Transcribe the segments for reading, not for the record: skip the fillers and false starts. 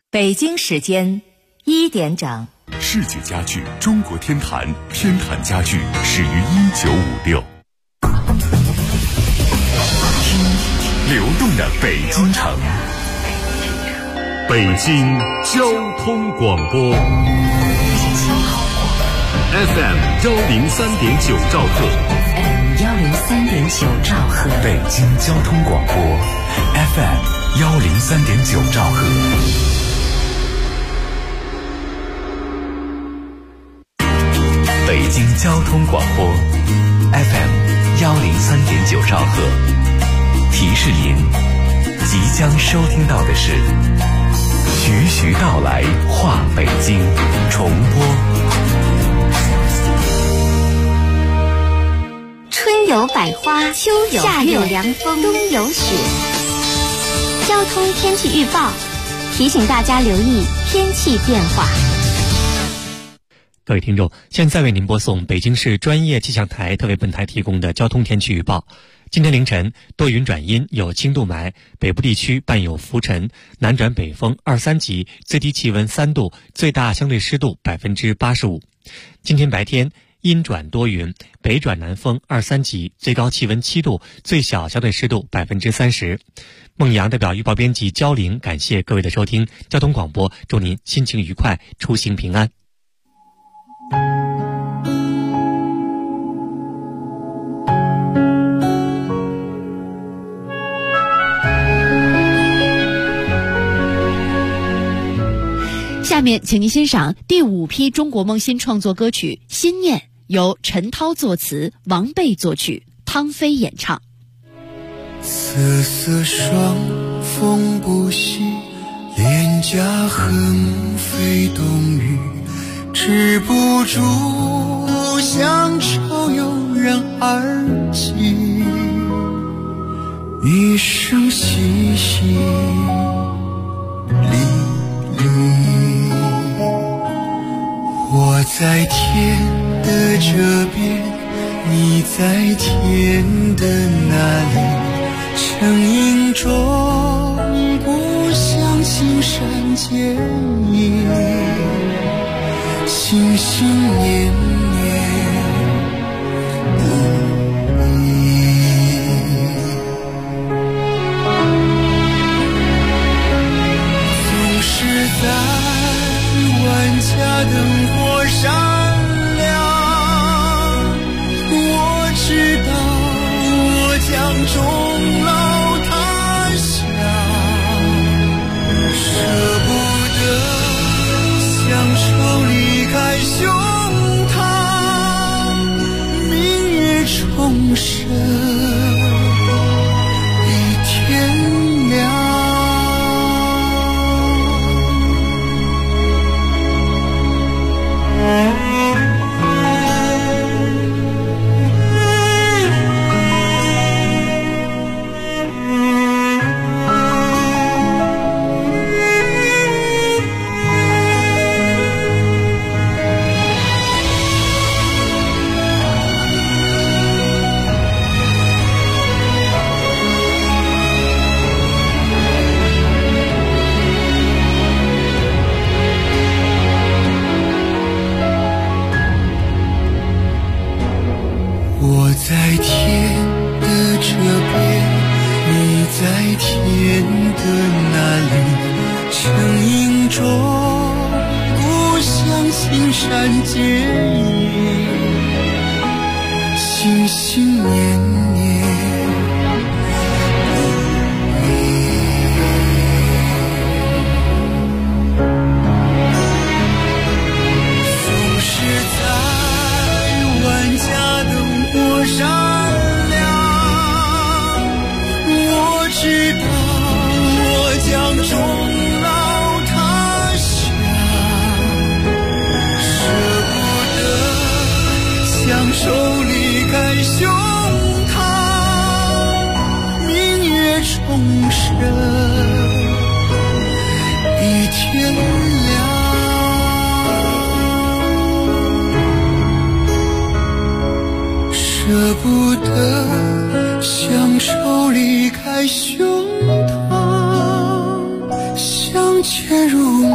北京时间1点整。 世界家具中国天坛，天坛家具始于1956。听流动的北京城，北京交通广播 FM103.9兆赫 103.9兆赫， 北京交通广播 FM103.9兆赫。北京交通广播 FM103.9兆赫，提示您即将收听到的是徐徐道来话北京重播。 春有百花，秋有夏有凉风，冬有雪。交通天气预报提醒大家留意天气变化。 各位听众，现在为您播送北京市专业气象台特为本台提供的交通天气预报。今天凌晨多云转阴，有轻度霾，北部地区伴有浮尘，南转北风2、3级，最低气温3度，最大相对湿度85%。今天白天阴转多云，北转南风2、3级，最高气温7度，最小相对湿度30%。孟阳代表预报编辑焦玲，感谢各位的收听。交通广播，祝您心情愉快，出行平安。 下面请您欣赏第5批中国梦新创作歌曲《心念》，由陈涛作词，王贝作曲，汤飞演唱。 瑟瑟双风不息，脸颊横飞冬雨，止不住乡愁油然而起，一声淅淅沥沥。我在天的这边，你在天的那里，成影中不相青山见影，心心念念不已。总是在万家灯火闪亮，我知道我将终老他乡，舍不得乡愁离开胸膛，明月重生一天亮。我在天的这边，你在天的那里，成影中故乡青山见影，心心念念不已。总是在万家灯火闪亮，我知道我将终老他乡，舍不得乡愁离开胸膛，明月重生一天亮。舍不得乡愁离开胸膛，相见如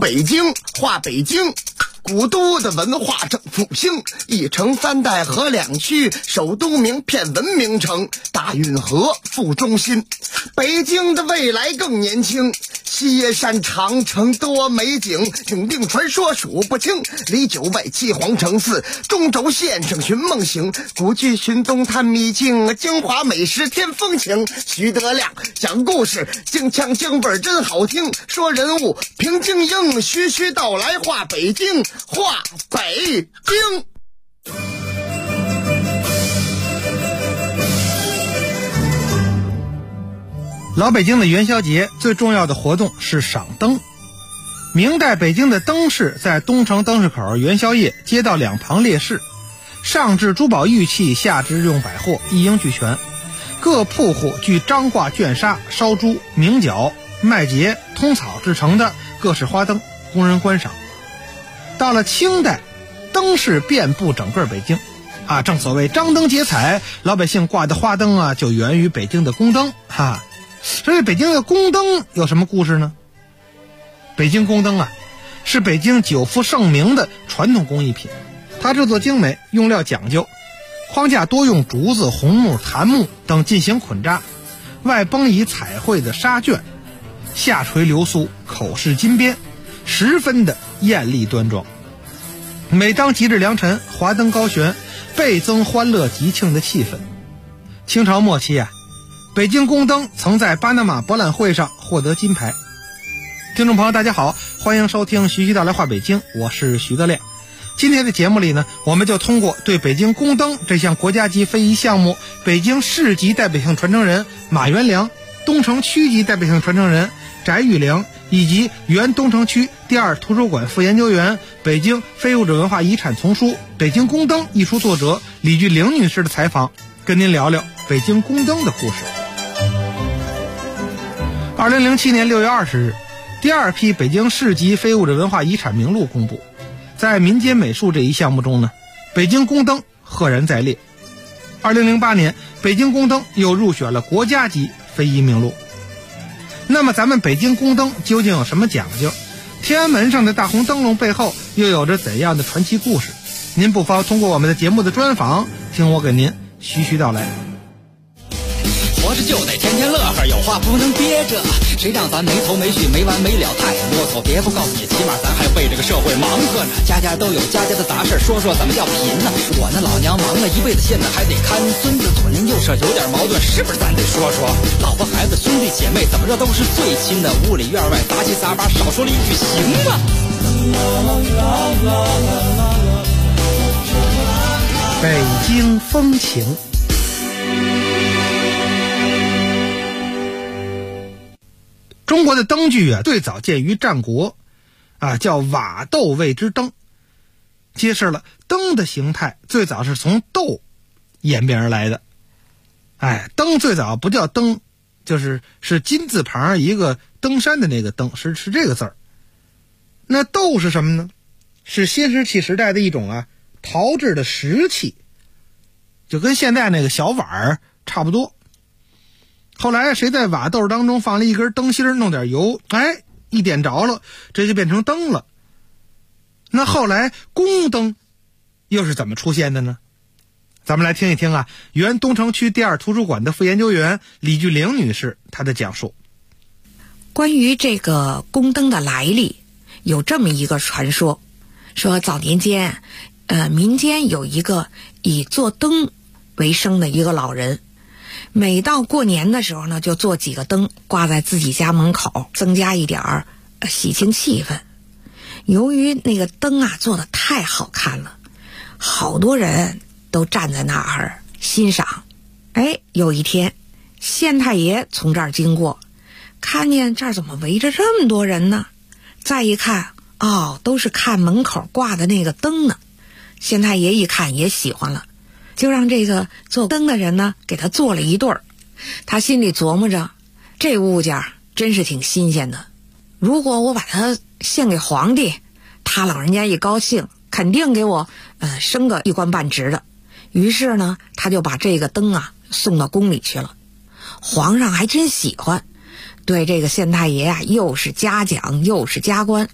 北京，画北京。古都的文化正复兴，一城三代河两区，首都名片文明城，大运河副中心。北京的未来更年轻，西山长城多美景，永定传说数不清。离九外七皇城寺，中轴线上寻梦行，古剧寻踪探秘境，京华美食添风情。徐德亮讲故事，京腔京味真好听，说人物平京英，徐徐道来画北京，画北京。 老北京的元宵节最重要的活动是赏灯。明代北京的灯市在东城灯市口元宵夜街道两旁列市，上至珠宝玉器，下至日用百货，一应俱全。各铺户具张挂卷纱、烧猪、明角、麦秸、通草制成的各式花灯，供人观赏。到了清代，灯饰遍布整个北京啊，正所谓张灯结彩，老百姓挂的花灯啊，就源于北京的宫灯哈。所以北京的宫灯有什么故事呢？北京宫灯啊，是北京久负盛名的传统工艺品，它制作精美，用料讲究，框架多用竹子、红木、檀木等进行捆扎，外绷以彩绘的纱绢，下垂流苏，口饰金边，十分的艳丽端庄。每当吉日良辰，华灯高悬，倍增欢乐吉庆的气氛。清朝末期啊，北京宫灯曾在巴拿马博览会上获得金牌。听众朋友大家好，欢迎收听徐徐道来画北京，我是徐德亮。今天的节目里呢，我们就通过对北京宫灯这项国家级非遗项目，北京市级代表性传承人马元良，东城区级代表性传承人翟玉良，以及原东城区第二图书馆副研究员、北京非物质文化遗产丛书《北京宫灯》一书作者李菊玲女士的采访，跟您聊聊北京宫灯的故事。2007年6月20日，第二批北京市级非物质文化遗产名录公布。在民间美术这一项目中呢，北京宫灯赫然在列。2008年，北京宫灯又入选了国家级非遗名录。那么咱们北京宫灯究竟有什么讲究？天安门上的大红灯笼背后又有着怎样的传奇故事？您不妨通过我们的节目的专访，听我给您徐徐道来。 活着就得天天乐呵，有话不能憋着，谁让咱没头没绪没完没了太啰嗦。别不告诉你，起码咱还为这个社会忙活呢。家家都有家家的杂事，说说怎么叫贫呢？我那老娘忙了一辈子，现在还得看孙子，左邻右舍有点矛盾，是不是咱得说说？老婆孩子兄弟姐妹怎么着都是最亲的，屋里院外杂七杂八，少说了一句行吗？ 北京风情。中国的灯具啊，最早见于战国，叫瓦斗谓之灯，揭示了灯的形态最早是从斗演变而来的。灯最早不叫灯，是金字旁一个登山的那个灯，是这个字儿。那斗是什么呢？是新石器时代的一种陶制的石器，就跟现在那个小碗差不多。后来谁在瓦豆当中放了一根灯芯，弄点油，一点着了，这就变成灯了。那后来宫灯又是怎么出现的呢？咱们来听一听原东城区第二图书馆的副研究员李菊玲女士她的讲述。 关于这个宫灯的来历，有这么一个传说，说早年间民间有一个以做灯为生的一个老人，每到过年的时候呢，就做几个灯挂在自己家门口，增加一点喜庆气氛。由于那个灯做得太好看了，好多人都站在那儿欣赏。有一天县太爷从这儿经过，看见这儿怎么围着这么多人呢？再一看，都是看门口挂的那个灯呢。县太爷一看也喜欢了，就让这个做灯的人呢给他做了一对儿。他心里琢磨着，这物件真是挺新鲜的，如果我把它献给皇帝，他老人家一高兴，肯定给我升个一官半职的。于是呢，他就把这个灯送到宫里去了。皇上还真喜欢，对这个县太爷又是嘉奖又是加官，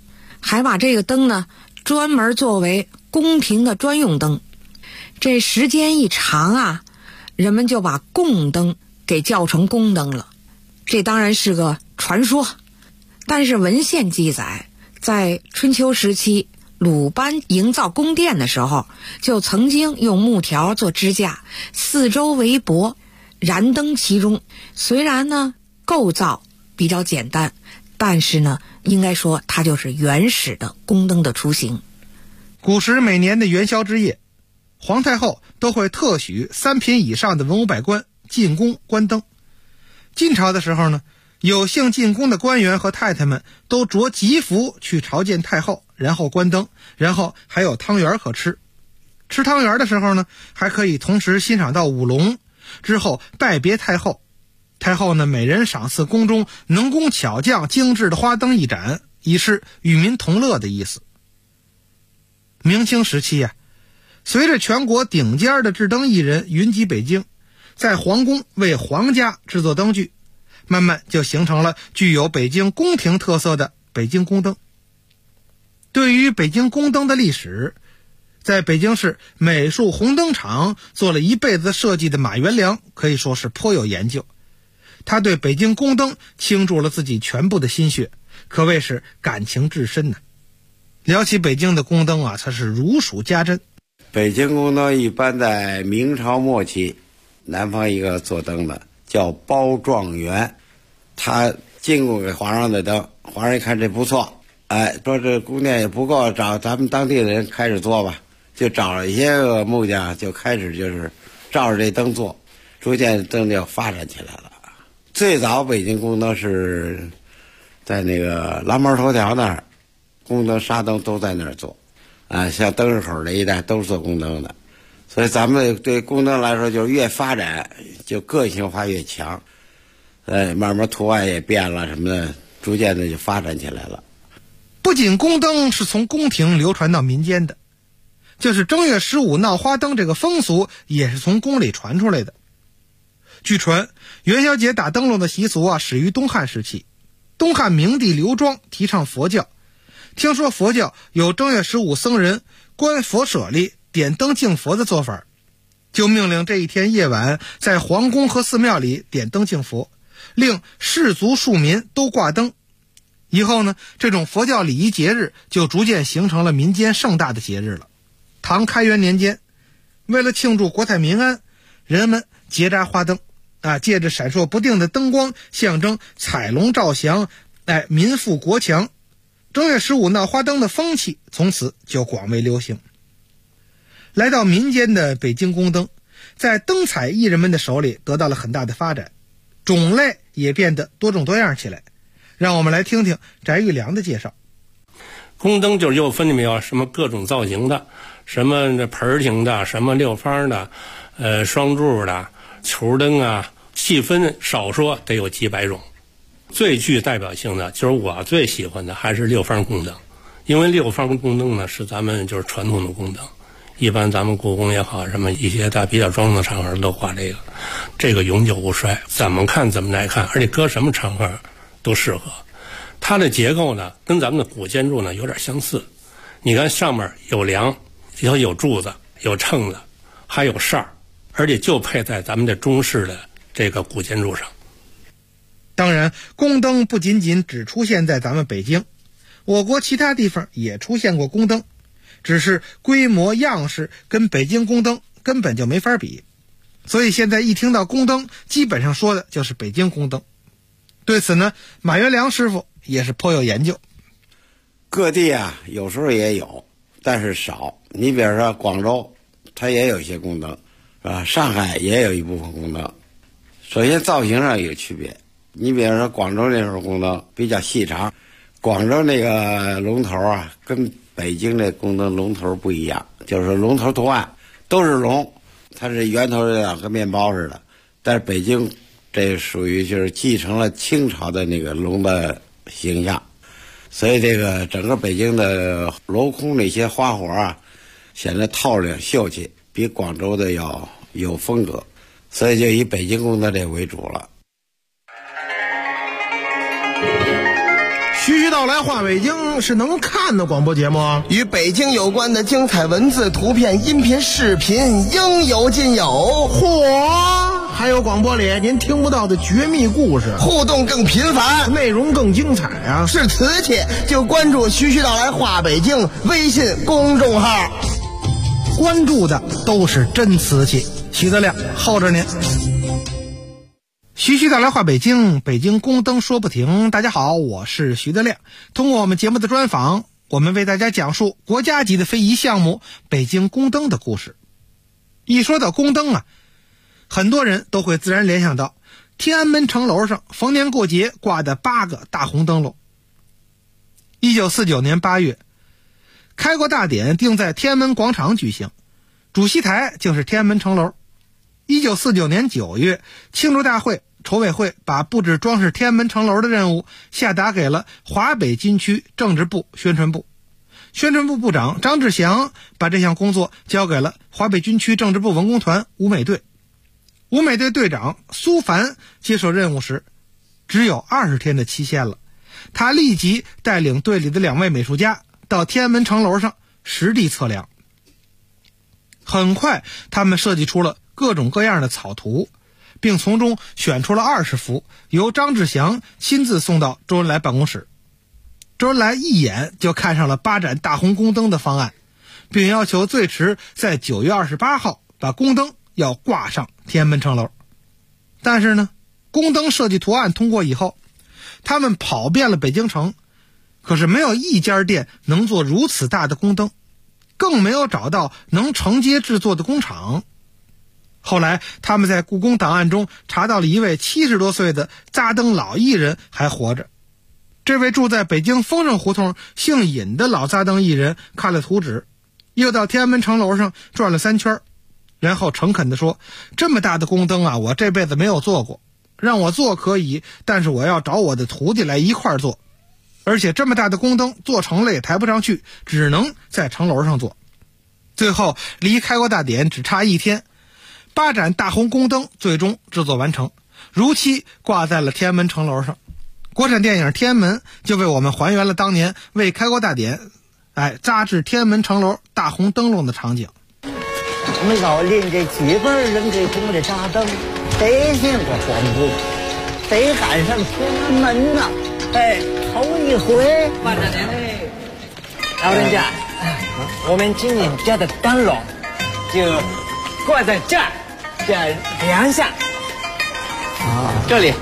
还把这个灯呢专门作为宫廷的专用灯。这时间一长啊，人们就把贡灯给叫成宫灯了。这当然是个传说，但是文献记载，在春秋时期鲁班营造宫殿的时候，就曾经用木条做支架，四周围脖，燃灯其中。虽然呢构造比较简单，但是呢应该说它就是原始的宫灯的雏形。 古时每年的元宵之夜，皇太后都会特许3品以上的文武百官进宫观灯。晋朝的时候呢，有幸进宫的官员和太太们都着吉服去朝见太后，然后观灯，然后还有汤圆可吃。吃汤圆的时候呢，还可以同时欣赏到舞龙，之后拜别太后。太后呢，每人赏赐宫中能工巧匠精致的花灯一盏，以示与民同乐的意思。明清时期随着全国顶尖的制灯艺人云集北京，在皇宫为皇家制作灯具，慢慢就形成了具有北京宫廷特色的北京宫灯。对于北京宫灯的历史，在北京市美术红灯厂做了一辈子设计的马元良可以说是颇有研究。他对北京宫灯倾注了自己全部的心血，可谓是感情至深呢。聊起北京的宫灯它是如数家珍。 北京宫灯一般在明朝末期，南方一个做灯的叫包状元，他进贡给皇上的灯，皇上一看这不错，说这宫殿也不够，找咱们当地的人开始做吧，就找了一些个木匠，就开始就是照着这灯做，逐渐灯就发展起来了。最早北京宫灯是在那个蓝毛头条那儿，宫灯纱灯都在那儿做，像灯市口这一带都是做宫灯的，所以咱们对宫灯来说，就越发展就个性化越强，慢慢图案也变了什么的，逐渐的就发展起来了。 不仅宫灯是从宫廷流传到民间的，就是正月15闹花灯这个风俗也是从宫里传出来的。据传元宵节打灯笼的习俗始于东汉时期，东汉明帝刘庄提倡佛教，听说佛教有正月15僧人观佛舍利点灯敬佛的做法，就命令这一天夜晚在皇宫和寺庙里点灯敬佛，令士族庶民都挂灯。以后呢，这种佛教礼仪节日就逐渐形成了民间盛大的节日了。唐开元年间，为了庆祝国泰民安，人们结扎花灯借着闪烁不定的灯光，象征彩龙照祥，民富国强。正月15闹花灯的风气从此就广为流行。来到民间的北京宫灯，在灯彩艺人们的手里得到了很大的发展，种类也变得多种多样起来。让我们来听听翟玉良的介绍。 宫灯就是又分里面有什么各种造型的，什么盆形的，什么六方的，双柱的，球灯细分少说得有几百种。最具代表性的就是我最喜欢的还是六方宫灯，因为六方宫灯呢是咱们就是传统的宫灯，一般咱们故宫也好，什么一些大比较庄重的场合都挂这个永久不衰，怎么看怎么耐看，而且搁什么场合都适合。它的结构呢跟咱们的古建筑呢有点相似，你看上面有梁，有柱子，有秤子，还有扇儿，而且就配在咱们的中式的这个古建筑上。 当然，宫灯不仅仅只出现在咱们北京，我国其他地方也出现过宫灯，只是规模样式跟北京宫灯根本就没法比。所以现在一听到宫灯，基本上说的就是北京宫灯。对此呢，马元良师傅也是颇有研究。 各地有时候也有，但是少。你比如说广州，它也有一些宫灯，是吧？上海也有一部分宫灯。首先造型上有区别，你比如说广州那时候宫灯比较细长，广州那个龙头跟北京这宫灯龙头不一样，就是龙头图案都是龙，它是圆头的两个面包似的，但是北京这属于就是继承了清朝的那个龙的形象，所以这个整个北京的镂空那些花活显得透亮秀气，比广州的要有风格，所以就以北京宫灯这为主了。 徐徐道来话北京是能看的广播节目， 与北京有关的精彩文字、图片、音频、视频应有尽有。 嚯！还有广播里您听不到的绝密故事， 互动更频繁， 内容更精彩啊！ 是瓷器就关注徐徐道来话北京微信公众号， 关注的都是真瓷器。徐德亮候着您。徐徐道来话北京，北京宫灯说不停。大家好，我是徐德亮。通过我们节目的专访，我们为大家讲述国家级的非遗项目北京宫灯的故事。一说到宫灯啊，很多人都会自然联想到天安门城楼上逢年过节挂的8个大红灯笼。1949年8月，开国大典定在天安门广场举行，主席台就是天安门城楼。1949年9月，庆祝大会筹委会把布置装饰天安门城楼的任务下达给了华北军区政治部宣传部。宣传部部长张志祥把这项工作交给了华北军区政治部文工团舞美队。舞美队队长苏凡接受任务时，只有20天的期限了。他立即带领队里的2位美术家到天安门城楼上实地测量。很快，他们设计出了各种各样的草图，并从中选出了20幅，由张志祥亲自送到周恩来办公室。周恩来一眼就看上了8盏大红宫灯的方案，并要求最迟在9月28号把宫灯要挂上天安门城楼。但是呢，宫灯设计图案通过以后，他们跑遍了北京城，可是没有一家店能做如此大的宫灯，更没有找到能承接制作的工厂。后来他们在故宫档案中查到了一位70多岁的扎灯老艺人还活着。这位住在北京丰盛胡同姓尹的老扎灯艺人看了图纸，又到天安门城楼上转了3圈，然后诚恳地说，这么大的宫灯啊，我这辈子没有做过，让我做可以，但是我要找我的徒弟来一块做，而且这么大的宫灯做成了也抬不上去，只能在城楼上做。最后离开国大典只差1天，8盏大红宫灯最终制作完成，如期挂在了天安门城楼上。国产电影《天安门》就为我们还原了当年为开国大典扎制天安门城楼大红灯笼的场景。 我们老邻这几辈人给供的扎灯，谁见过皇宫，谁赶上天安门呢？头一回。老人家，我们今年家的灯笼就挂在这儿，梁下。这里。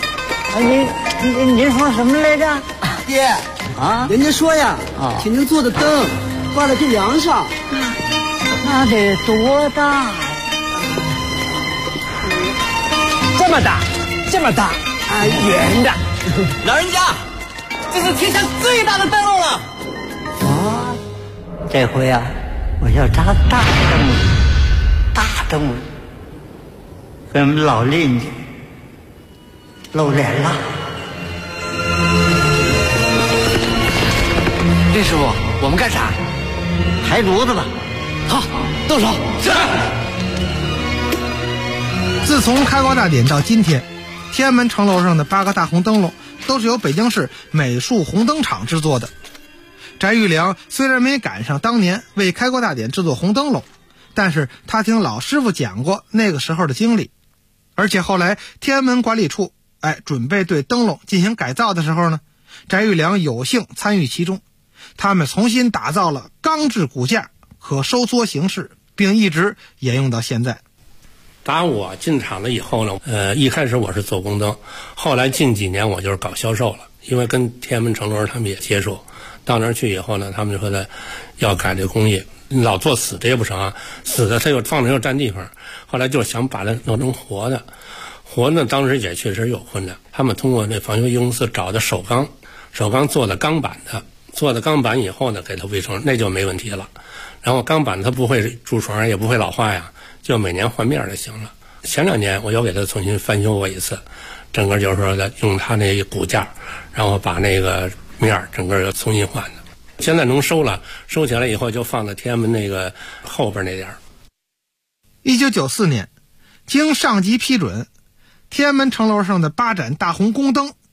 您说什么来着？ 爹人家说呀，请您做的灯挂在这梁上， 那得多大？这么大，这么大圆的。 老人家，这是天下最大的灯笼了。 这回啊，我要扎大灯笼，大灯笼，给我们老邻居露脸了。 林师傅，我们干啥？ 抬炉子吧。 好，动手。是。 自从开国大典到今天，天安门城楼上的8个大红灯笼都是由北京市美术红灯厂制作的。翟玉良虽然没赶上当年为开国大典制作红灯笼，但是他听老师傅讲过那个时候的经历，而且后来天安门管理处准备对灯笼进行改造的时候呢，翟玉良有幸参与其中。他们重新打造了钢制骨架，可收缩形式，并一直沿用到现在。 打我进厂了以后呢，一开始我是做宫灯，后来近几年我就是搞销售了，因为跟天安门城楼他们也接触，到那儿去以后呢，他们就说的要改这工艺，老做死的也不成啊，死的他又放着又占地方，后来就想把它弄成活的。活呢，当时也确实有困难，他们通过那防修公司找的首钢做的钢板的，做的钢板以后呢，给它围成，那就没问题了。然后钢板它不会蛀虫，也不会老化呀，就每年换面就行了。前2年我又给它重新翻修过一次，整个就是说用它那骨架，然后把那个面整个又重新换的。现在能收了，收起来以后就放在天安门那个后边那点。 1994年，经上级批准，天安门城楼上的8盏大红宫灯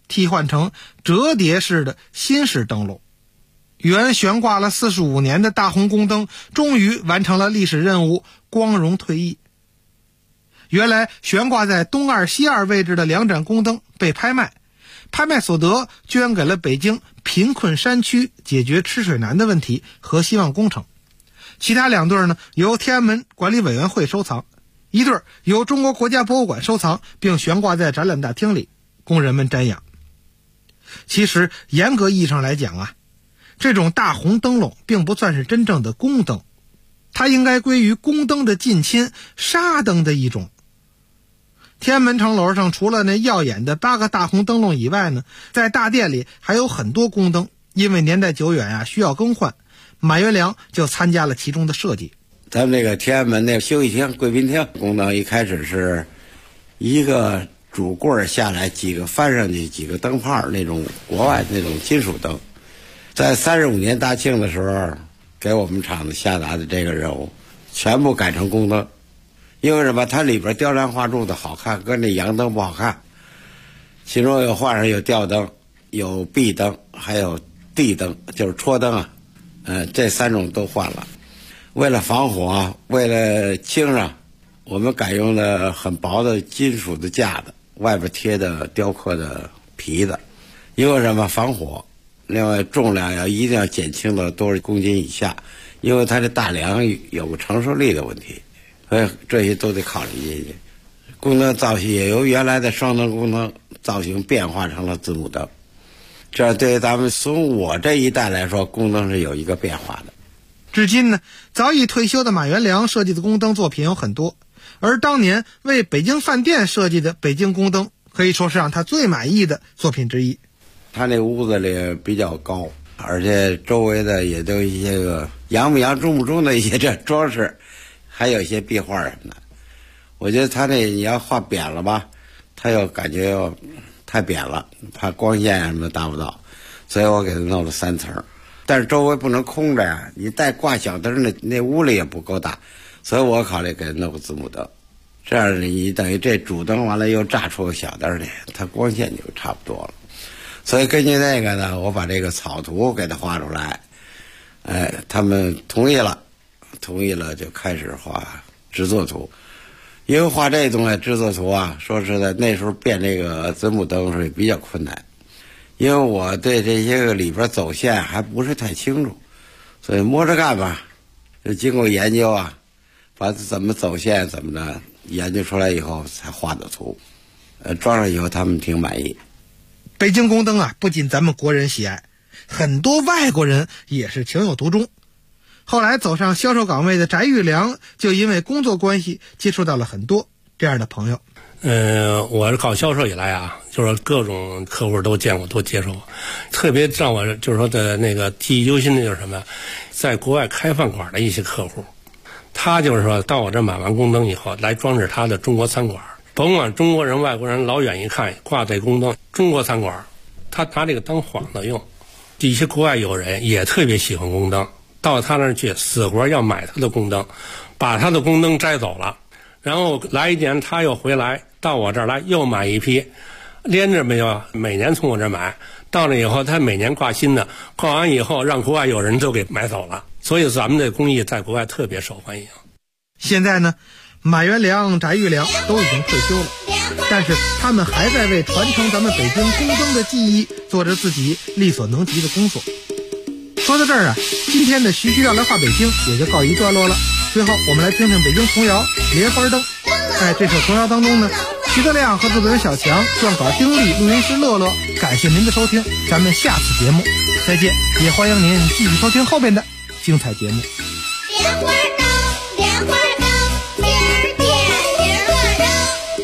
替换成折叠式的新式灯笼。原悬挂了45年的大红宫灯终于完成了历史任务，光荣退役。原来悬挂在东二西二位置的2盏宫灯被拍卖，拍卖所得捐给了北京贫困山区解决吃水难的问题和希望工程。其他2对呢，由天安门管理委员会收藏，一对由中国国家博物馆收藏，并悬挂在展览大厅里供人们瞻仰。其实严格意义上来讲啊，这种大红灯笼并不算是真正的宫灯，它应该归于宫灯的近亲纱灯的一种。天安门城楼上除了那耀眼的8个大红灯笼以外呢，在大殿里还有很多宫灯，因为年代久远啊，需要更换，马元良就参加了其中的设计。 咱们这个天安门那个休息厅、贵宾厅宫灯一开始是一个主棍下来，几个翻上去几个灯泡，那种国外那种金属灯。在35年大庆的时候，给我们厂子下达的这个任务，全部改成宫灯。因为什么？它里边雕梁画柱的好看，跟那洋灯不好看。其中有换上有吊灯、有壁灯，还有地灯，就是戳灯啊。这3种都换了。为了防火，为了轻啊，我们改用了很薄的金属的架子，外边贴的雕刻的皮子。因为什么？防火。另外重量一定要减轻到多少公斤以下，因为它这大梁有个承受力的问题。所以这些都得考虑进去。宫灯造型也由原来的双灯宫灯造型变化成了子母灯，这对于咱们从我这一代来说，宫灯是有一个变化的。 至今呢，早已退休的马元良设计的宫灯作品有很多，而当年为北京饭店设计的北京宫灯可以说是让他最满意的作品之一。 他那屋子里比较高，而且周围的也都有一些个洋不洋中不中的一些这装饰，还有一些壁画什么的。我觉得他那你要画扁了吧，他又感觉又太扁了，怕光线什么的达不到，所以我给他弄了3层。但是周围不能空着呀，你带挂小灯那屋里也不够大，所以我考虑给他弄个子母灯，这样你等于这主灯完了又炸出个小灯来，它光线就差不多了。所以根据那个呢，我把这个草图给他画出来，他们同意了就开始画制作图。因为画这东西制作图啊，说实在那时候变这个子母灯是比较困难，因为我对这些个里边走线还不是太清楚，所以摸着干吧，就经过研究啊，把怎么走线怎么的研究出来以后才画的图，装上以后他们挺满意。 北京宫灯啊，不仅咱们国人喜爱，很多外国人也是情有独钟。后来走上销售岗位的翟玉良就因为工作关系接触到了很多这样的朋友。 我是搞销售以来啊，就是各种客户都见过，都接受过。特别让我就是说的那个记忆犹新的就是什么，在国外开饭馆的一些客户，他就是说到我这买完宫灯以后来装饰他的中国餐馆，甭管中国人外国人老远一看挂这宫灯中国餐馆，他拿这个当幌子用。一些国外友人也特别喜欢宫灯，到他那儿去死活要买他的宫灯，把他的宫灯摘走了，然后来一年他又回来到我这儿来又买一批，连着没有，每年从我这儿买，到了以后他每年挂新的，挂完以后让国外友人都给买走了，所以咱们的工艺在国外特别受欢迎。 现在呢，马元良、翟玉良都已经退休了，但是他们还在为传承咱们北京宫灯的技艺做着自己力所能及的工作。说到这儿啊，今天的徐徐要来画北京也就告一段落了。最后我们来听听北京童谣《莲花灯》。在这首童谣当中呢，徐德亮和制作人小强、撰稿丁力、录音师乐乐，感谢您的收听，咱们下次节目再见，也欢迎您继续收听后面的精彩节目。 莲花灯，莲花灯，今儿点铃了灯。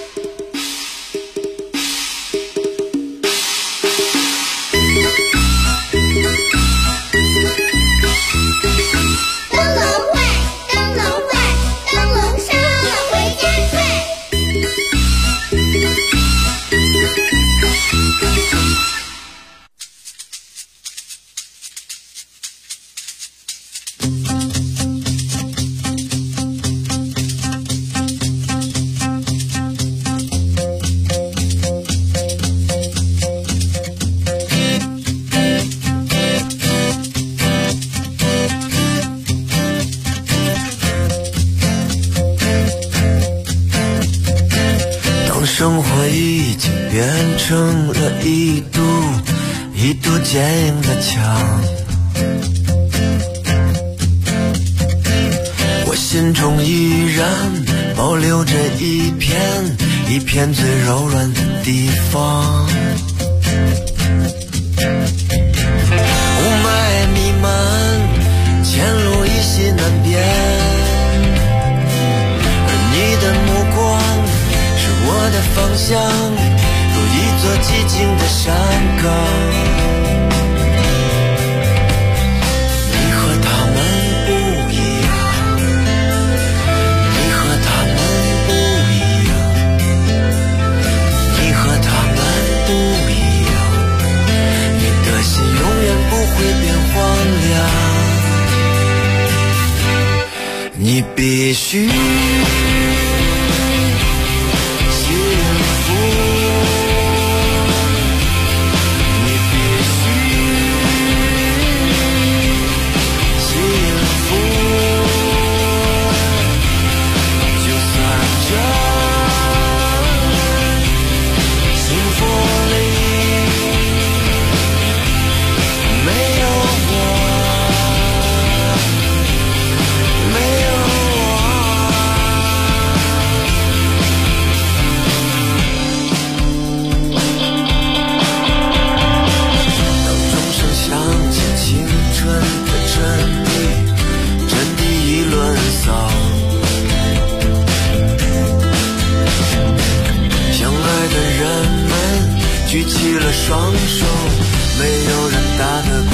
灯笼坏，灯笼坏，灯笼烧了回家睡。 已经变成了一堵坚硬的墙。我心中依然保留着一片最柔软的地方。雾霾弥漫，前路依稀难辨，而你的目光是我的方向，如一座寂静的山岗。你和他们不一样，你和他们不一样，你和他们不一样，你的心永远不会变荒凉。你必须举起了双手，没有人打得